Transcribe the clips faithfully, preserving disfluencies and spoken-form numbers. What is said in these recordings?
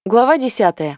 Глава десятая.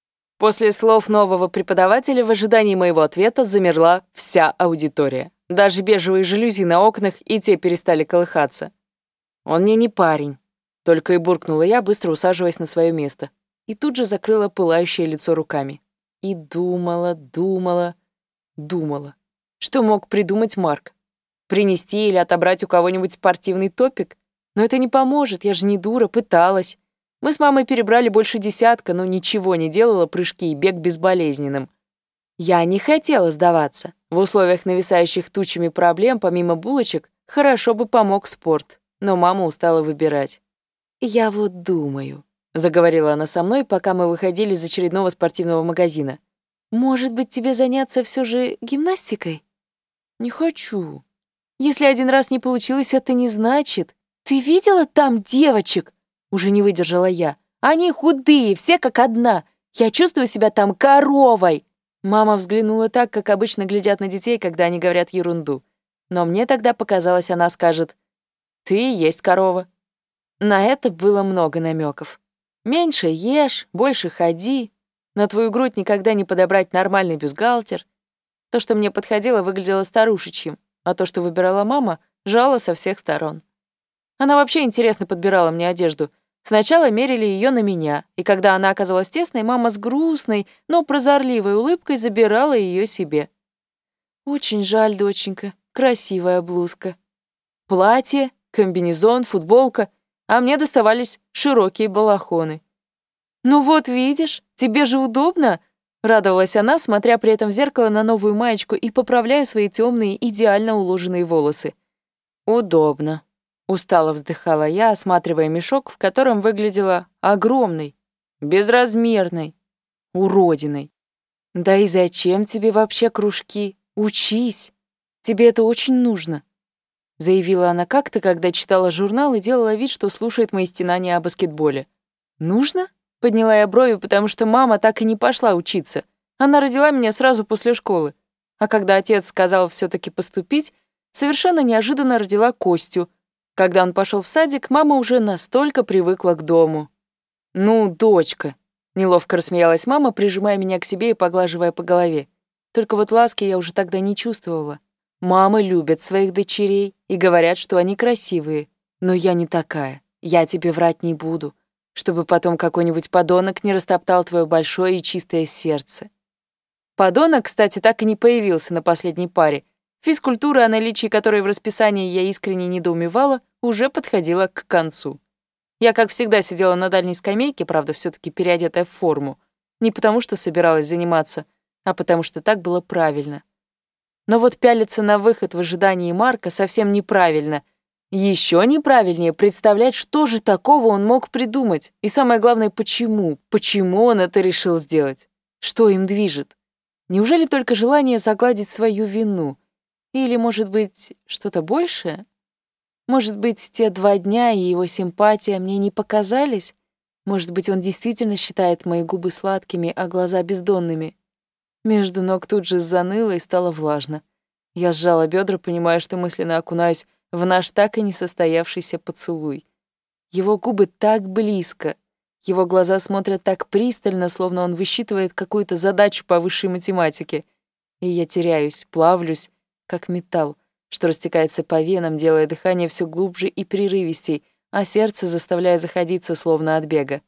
После слов нового преподавателя в ожидании моего ответа замерла вся аудитория. Даже бежевые жалюзи на окнах и те перестали колыхаться. «Он мне не парень», — только и буркнула я, быстро усаживаясь на свое место. И тут же закрыла пылающее лицо руками. И думала, думала, думала. Что мог придумать Марк? Принести или отобрать у кого-нибудь спортивный топик? Но это не поможет, я же не дура, пыталась. Мы с мамой перебрали больше десятка, но ничего не делала прыжки и бег безболезненным. Я не хотела сдаваться. В условиях нависающих тучами проблем, помимо булочек, хорошо бы помог спорт, но мама устала выбирать. «Я вот думаю», — заговорила она со мной, пока мы выходили из очередного спортивного магазина. «Может быть, тебе заняться все же гимнастикой?» «Не хочу. Если один раз не получилось, это не значит. Ты видела там девочек?» Уже не выдержала я. «Они худые, все как одна. Я чувствую себя там коровой!» Мама взглянула так, как обычно глядят на детей, когда они говорят ерунду. Но мне тогда показалось, она скажет: «Ты и есть корова». На это было много намеков. Меньше ешь, больше ходи. На твою грудь никогда не подобрать нормальный бюстгальтер. То, что мне подходило, выглядело старушечьим, а то, что выбирала мама, жало со всех сторон. Она вообще интересно подбирала мне одежду. Сначала мерили ее на меня, и когда она оказалась тесной, мама с грустной, но прозорливой улыбкой забирала ее себе. «Очень жаль, доченька, красивая блузка. Платье, комбинезон, футболка, а мне доставались широкие балахоны». «Ну вот видишь, тебе же удобно», — радовалась она, смотря при этом в зеркало на новую маечку и поправляя свои темные, идеально уложенные волосы. «Удобно», — устало вздыхала я, осматривая мешок, в котором выглядела огромной, безразмерной уродиной. «Да и зачем тебе вообще кружки? Учись! Тебе это очень нужно», — заявила она как-то, когда читала журнал и делала вид, что слушает мои стенания о баскетболе. «Нужно?» — подняла я брови, потому что мама так и не пошла учиться. Она родила меня сразу после школы. А когда отец сказал все-таки поступить, совершенно неожиданно родила Костю. Когда он пошел в садик, мама уже настолько привыкла к дому. «Ну, дочка», — неловко рассмеялась мама, прижимая меня к себе и поглаживая по голове. Только вот ласки я уже тогда не чувствовала. Мамы любят своих дочерей и говорят, что они красивые. Но я не такая, я тебе врать не буду, чтобы потом какой-нибудь подонок не растоптал твое большое и чистое сердце. Подонок, кстати, так и не появился на последней паре. Физкультура, о наличии которой в расписании я искренне недоумевала, уже подходила к концу. Я, как всегда, сидела на дальней скамейке, правда, все-таки переодетая в форму. Не потому, что собиралась заниматься, а потому что так было правильно. Но вот пялиться на выход в ожидании Марка совсем неправильно. Еще неправильнее представлять, что же такого он мог придумать. И самое главное, почему? Почему он это решил сделать? Что им движет? Неужели только желание загладить свою вину? Или, может быть, что-то большее? Может быть, те два дня и его симпатия мне не показались? Может быть, он действительно считает мои губы сладкими, а глаза бездонными? Между ног тут же заныло и стало влажно. Я сжала бедра, понимая, что мысленно окунаюсь в наш так и не состоявшийся поцелуй. Его губы так близко, его глаза смотрят так пристально, словно он высчитывает какую-то задачу по высшей математике. И я теряюсь, плавлюсь, как металл, что растекается по венам, делая дыхание все глубже и прерывистей, а сердце заставляя заходиться, словно от бега.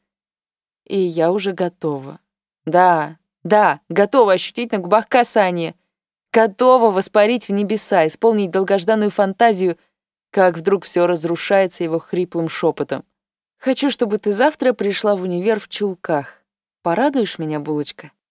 И я уже готова. Да, да, готова ощутить на губах касание. Готова воспарить в небеса, исполнить долгожданную фантазию, как вдруг все разрушается его хриплым шепотом. «Хочу, чтобы ты завтра пришла в универ в чулках. Порадуешь меня, булочка?»